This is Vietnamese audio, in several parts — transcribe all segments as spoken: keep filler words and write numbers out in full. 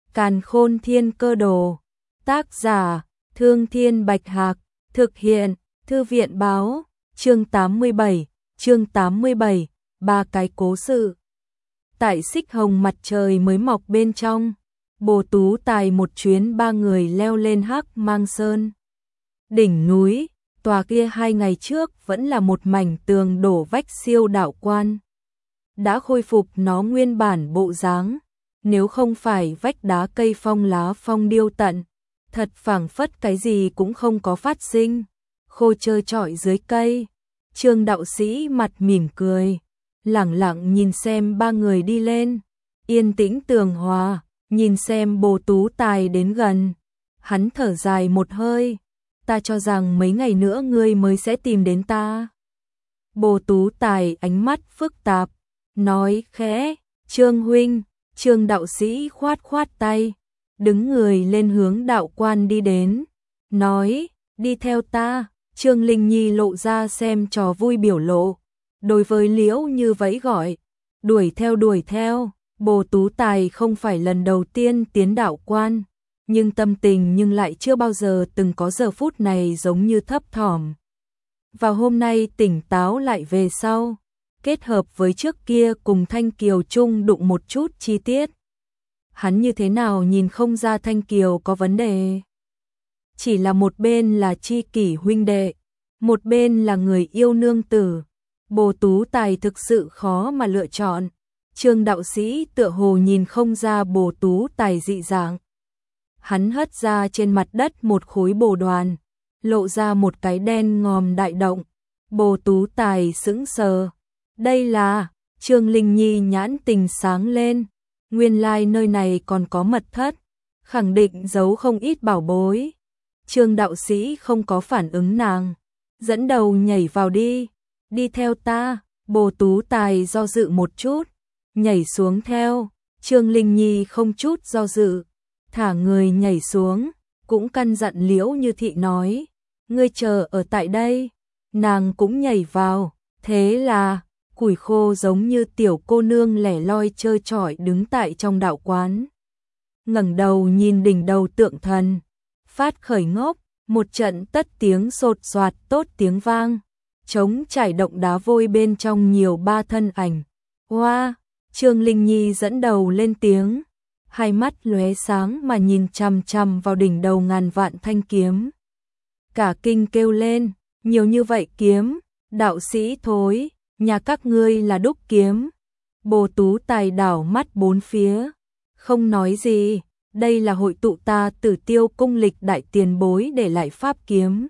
Càn Khôn Thiên Cơ Đồ. Tác giả: Thương Thiên Bạch Hạc. Thực hiện: Thư viện Báo. Chương tám mươi bảy. Chương tám mươi bảy. Ba cái cố sự. Tại Xích Hồng mặt trời mới mọc bên trong, Bồ Tú Tài một chuyến ba người leo lên Hắc Mang Sơn. Đỉnh núi, tòa kia hai ngày trước vẫn là một mảnh tường đổ vách siêu đạo quan. Đã khôi phục nó nguyên bản bộ dáng, nếu không phải vách đá cây phong lá phong điêu tận, thật phảng phất cái gì cũng không có phát sinh, khô trơ trọi dưới cây. Trương đạo sĩ mặt mỉm cười, lẳng lặng nhìn xem ba người đi lên, yên tĩnh tường hòa, nhìn xem Bồ Tú Tài đến gần. Hắn thở dài một hơi, ta cho rằng mấy ngày nữa ngươi mới sẽ tìm đến ta. Bồ Tú Tài ánh mắt phức tạp, nói khẽ, Trương huynh. Trương đạo sĩ khoát khoát tay, đứng người lên hướng đạo quan đi đến, nói, đi theo ta. Trương Linh Nhi lộ ra xem trò vui biểu lộ, đối với Liễu Như vẫy gọi, đuổi theo đuổi theo. Bồ Tú Tài không phải lần đầu tiên tiến đạo quan, nhưng tâm tình nhưng lại chưa bao giờ từng có giờ phút này giống như thấp thỏm. Và hôm nay tỉnh táo lại về sau, kết hợp với trước kia cùng Thanh Kiều chung đụng một chút chi tiết. Hắn như thế nào nhìn không ra Thanh Kiều có vấn đề. Chỉ là một bên là chi kỷ huynh đệ, một bên là người yêu nương tử. Bồ Tú Tài thực sự khó mà lựa chọn. Trương đạo sĩ tựa hồ nhìn không ra Bồ Tú Tài dị dạng. Hắn hất ra trên mặt đất một khối bồ đoàn, lộ ra một cái đen ngòm đại động. Bồ Tú Tài sững sờ. Đây là... Trương Linh Nhi nhãn tình sáng lên. Nguyên lai nơi này còn có mật thất, khẳng định giấu không ít bảo bối. Trương đạo sĩ không có phản ứng nàng, dẫn đầu nhảy vào đi. Đi theo ta. Bồ Tú Tài do dự một chút, nhảy xuống theo. Trương Linh Nhi không chút do dự, thả người nhảy xuống, cũng căn dặn Liễu Như Thị nói, ngươi chờ ở tại đây. Nàng cũng nhảy vào, thế là củi khô giống như tiểu cô nương lẻ loi chơi chọi đứng tại trong đạo quán. Ngẩng đầu nhìn đỉnh đầu tượng thần, phát khởi ngốc, một trận tất tiếng sột soạt tốt tiếng vang, trống trải động đá vôi bên trong nhiều ba thân ảnh. Hoa, Trương Linh Nhi dẫn đầu lên tiếng, hai mắt lóe sáng mà nhìn chằm chằm vào đỉnh đầu ngàn vạn thanh kiếm. Cả kinh kêu lên, nhiều như vậy kiếm, đạo sĩ thối, nhà các ngươi là đúc kiếm. Bồ Tú Tài đảo mắt bốn phía, không nói gì, đây là hội tụ ta Tử Tiêu cung lịch đại tiền bối để lại pháp kiếm.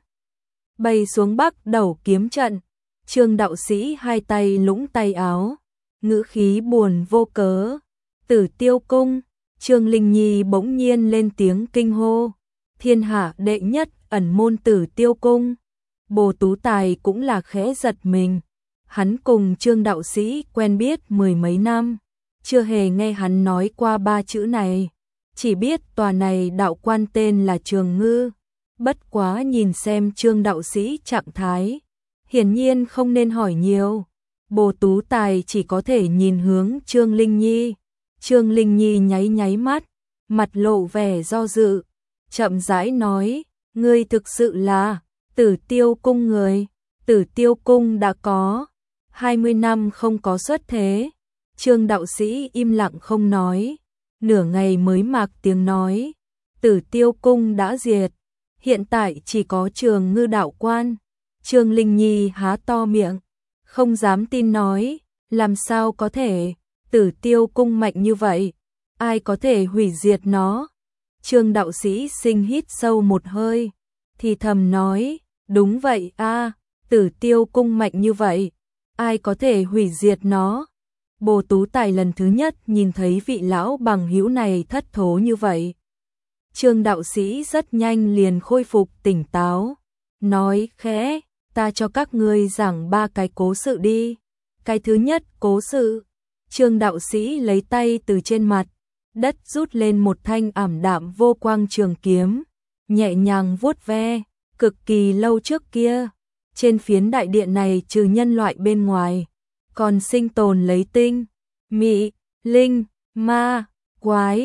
Bay xuống bắc đầu kiếm trận. Trương đạo sĩ hai tay lũng tay áo, ngữ khí buồn vô cớ. Tử Tiêu cung. Trương Linh Nhi bỗng nhiên lên tiếng kinh hô, thiên hạ đệ nhất ẩn môn Tử Tiêu cung. Bồ Tú Tài cũng là khẽ giật mình. Hắn cùng Trương đạo sĩ quen biết mười mấy năm, chưa hề nghe hắn nói qua ba chữ này, chỉ biết tòa này đạo quan tên là Trường Ngư. Bất quá nhìn xem Trương đạo sĩ trạng thái, hiển nhiên không nên hỏi nhiều. Bồ Tú Tài chỉ có thể nhìn hướng Trương Linh Nhi. Trương Linh Nhi nháy nháy mắt, mặt lộ vẻ do dự, chậm rãi nói, ngươi thực sự là Tử Tiêu cung người. Tử Tiêu cung đã có hai mươi năm không có xuất thế. Trương đạo sĩ im lặng không nói, nửa ngày mới mạc tiếng nói, Tử Tiêu cung đã diệt, hiện tại chỉ có Trường Ngư đạo quan. Trương Linh Nhi há to miệng, không dám tin nói, làm sao có thể, Tử Tiêu cung mạnh như vậy, ai có thể hủy diệt nó. Trương đạo sĩ sinh hít sâu một hơi, thì thầm nói, đúng vậy a, Tử Tiêu cung mạnh như vậy, ai có thể hủy diệt nó. Bồ Tú Tài lần thứ nhất nhìn thấy vị lão bằng hữu này thất thố như vậy. Trương đạo sĩ rất nhanh liền khôi phục tỉnh táo, nói khẽ, ta cho các ngươi giảng ba cái cố sự đi. Cái thứ nhất cố sự. Trương đạo sĩ lấy tay từ trên mặt đất rút lên một thanh ảm đạm vô quang trường kiếm, nhẹ nhàng vuốt ve. Cực kỳ lâu trước kia, trên phiến đại điện này trừ nhân loại bên ngoài, còn sinh tồn lấy tinh, mị, linh, ma, quái,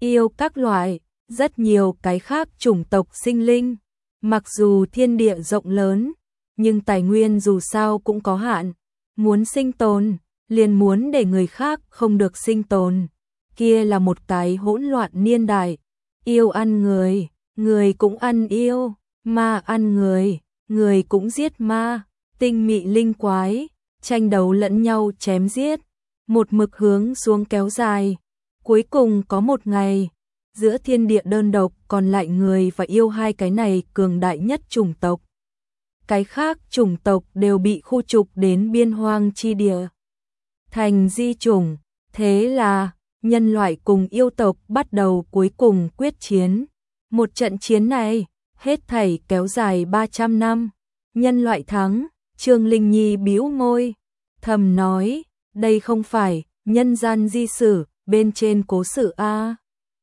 yêu các loại, rất nhiều cái khác chủng tộc sinh linh. Mặc dù thiên địa rộng lớn, nhưng tài nguyên dù sao cũng có hạn. Muốn sinh tồn, liền muốn để người khác không được sinh tồn. Kia là một cái hỗn loạn niên đại. Yêu ăn người, người cũng ăn yêu, ma ăn người, người cũng giết ma. Tinh mị linh quái, tranh đấu lẫn nhau chém giết. Một mực hướng xuống kéo dài. Cuối cùng có một ngày, giữa thiên địa đơn độc còn lại người và yêu hai cái này cường đại nhất chủng tộc. Cái khác chủng tộc đều bị khu trục đến biên hoang chi địa. Thành di chủng, thế là nhân loại cùng yêu tộc bắt đầu cuối cùng quyết chiến. Một trận chiến này, hết thảy kéo dài ba trăm năm. Nhân loại thắng, Trương Linh Nhi bĩu môi, thầm nói, đây không phải nhân gian di sử bên trên cố sự a.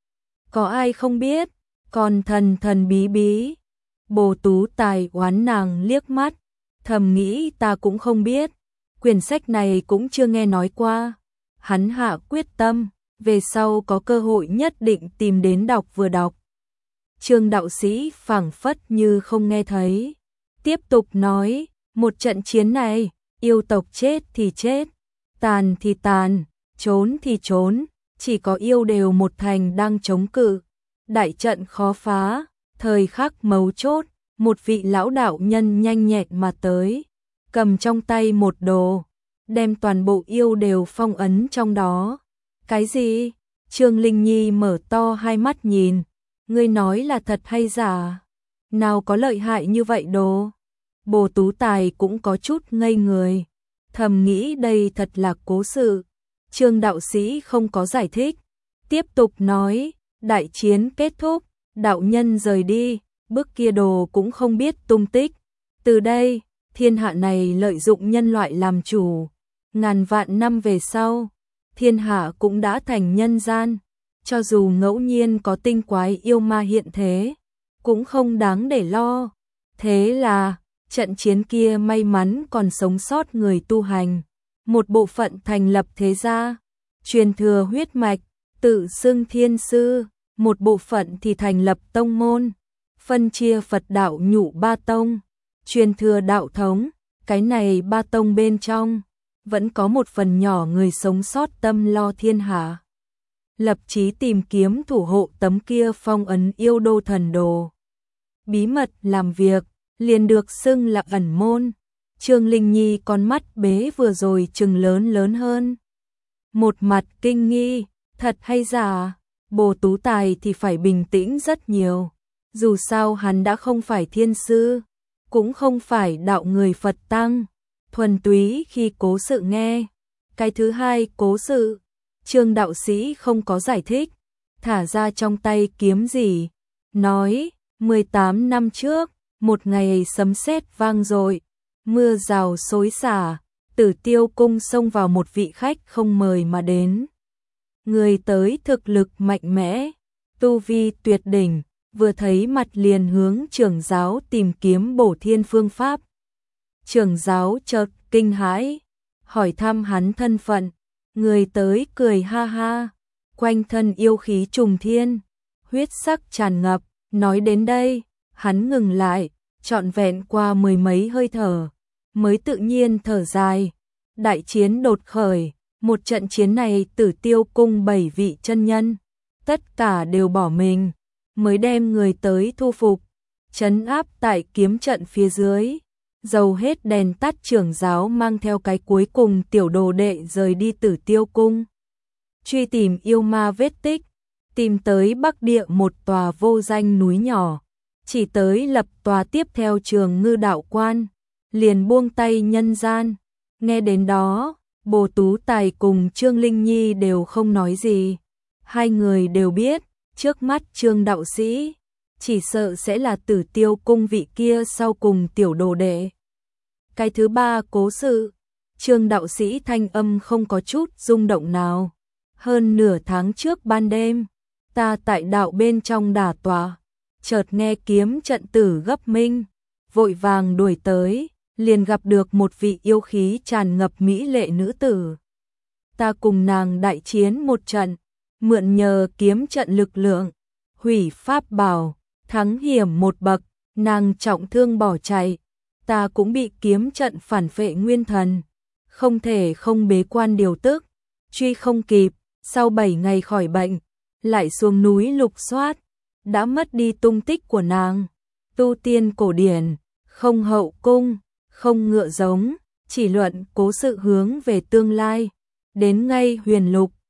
Có ai không biết, còn thần thần bí bí. Bồ Tú Tài oán nàng liếc mắt, thầm nghĩ ta cũng không biết, quyển sách này cũng chưa nghe nói qua. Hắn hạ quyết tâm, về sau có cơ hội nhất định tìm đến đọc vừa đọc. Trương đạo sĩ phảng phất như không nghe thấy, tiếp tục nói, một trận chiến này, yêu tộc chết thì chết, tàn thì tàn, trốn thì trốn, chỉ có yêu đều một thành đang chống cự. Đại trận khó phá, thời khắc mấu chốt, một vị lão đạo nhân nhanh nhẹn mà tới, cầm trong tay một đồ, đem toàn bộ yêu đều phong ấn trong đó. Cái gì? Trương Linh Nhi mở to hai mắt nhìn, ngươi nói là thật hay giả? Nào có lợi hại như vậy đồ? Bồ Tú Tài cũng có chút ngây người, thầm nghĩ đây thật là cố sự. Trương đạo sĩ không có giải thích, tiếp tục nói, đại chiến kết thúc, đạo nhân rời đi, bức kia đồ cũng không biết tung tích. Từ đây, thiên hạ này lợi dụng nhân loại làm chủ. Ngàn vạn năm về sau, thiên hạ cũng đã thành nhân gian. Cho dù ngẫu nhiên có tinh quái yêu ma hiện thế, cũng không đáng để lo. Thế là, trận chiến kia may mắn còn sống sót người tu hành. Một bộ phận thành lập thế gia, truyền thừa huyết mạch, tự xưng thiên sư. Một bộ phận thì thành lập tông môn, phân chia Phật đạo nhũ ba tông, truyền thừa đạo thống. Cái này ba tông bên trong, vẫn có một phần nhỏ người sống sót tâm lo thiên hạ. Lập chí tìm kiếm thủ hộ tấm kia phong ấn yêu đô thần đồ. Bí mật làm việc, liền được xưng là ẩn môn. Trương Linh Nhi con mắt bế vừa rồi chừng lớn lớn hơn. Một mặt kinh nghi, thật hay giả? Bồ Tú Tài thì phải bình tĩnh rất nhiều. Dù sao hắn đã không phải thiên sư, cũng không phải đạo người Phật tăng. Thuần túy khi cố sự nghe. Cái thứ hai cố sự, Trương đạo sĩ không có giải thích, thả ra trong tay kiếm gì. Nói, mười tám năm trước, một ngày sấm sét vang dội, mưa rào xối xả, Tử Tiêu cung xông vào một vị khách không mời mà đến. Người tới thực lực mạnh mẽ, tu vi tuyệt đỉnh, vừa thấy mặt liền hướng trưởng giáo tìm kiếm bổ thiên phương pháp. Trưởng giáo chợt kinh hãi, hỏi thăm hắn thân phận. Người tới cười ha ha, quanh thân yêu khí trùng thiên, huyết sắc tràn ngập. Nói đến đây, hắn ngừng lại, trọn vẹn qua mười mấy hơi thở, mới tự nhiên thở dài. Đại chiến đột khởi, một trận chiến này Tử Tiêu cung bảy vị chân nhân, tất cả đều bỏ mình, mới đem người tới thu phục, trấn áp tại kiếm trận phía dưới. Dầu hết đèn tắt, trưởng giáo mang theo cái cuối cùng tiểu đồ đệ rời đi Tử Tiêu cung, truy tìm yêu ma vết tích, tìm tới Bắc Địa một tòa vô danh núi nhỏ, chỉ tới lập tòa tiếp theo Trường Ngư đạo quan, liền buông tay nhân gian. Nghe đến đó, Bồ Tú Tài cùng Trương Linh Nhi đều không nói gì. Hai người đều biết, trước mắt Trương đạo sĩ, chỉ sợ sẽ là Tử Tiêu cung vị kia sau cùng tiểu đồ đệ. Cái thứ ba cố sự, Trương đạo sĩ thanh âm không có chút rung động nào. Hơn nửa tháng trước ban đêm, ta tại đạo bên trong đả tọa, chợt nghe kiếm trận tử gấp minh, vội vàng đuổi tới, liền gặp được một vị yêu khí tràn ngập mỹ lệ nữ tử. Ta cùng nàng đại chiến một trận, mượn nhờ kiếm trận lực lượng, hủy pháp bảo, thắng hiểm một bậc, nàng trọng thương bỏ chạy, ta cũng bị kiếm trận phản phệ nguyên thần, không thể không bế quan điều tức, truy không kịp, sau bảy ngày khỏi bệnh, lại xuống núi lục soát, đã mất đi tung tích của nàng. Tu tiên cổ điển, không hậu cung, không ngựa giống, chỉ luận cố sự hướng về tương lai, đến ngay huyền lục,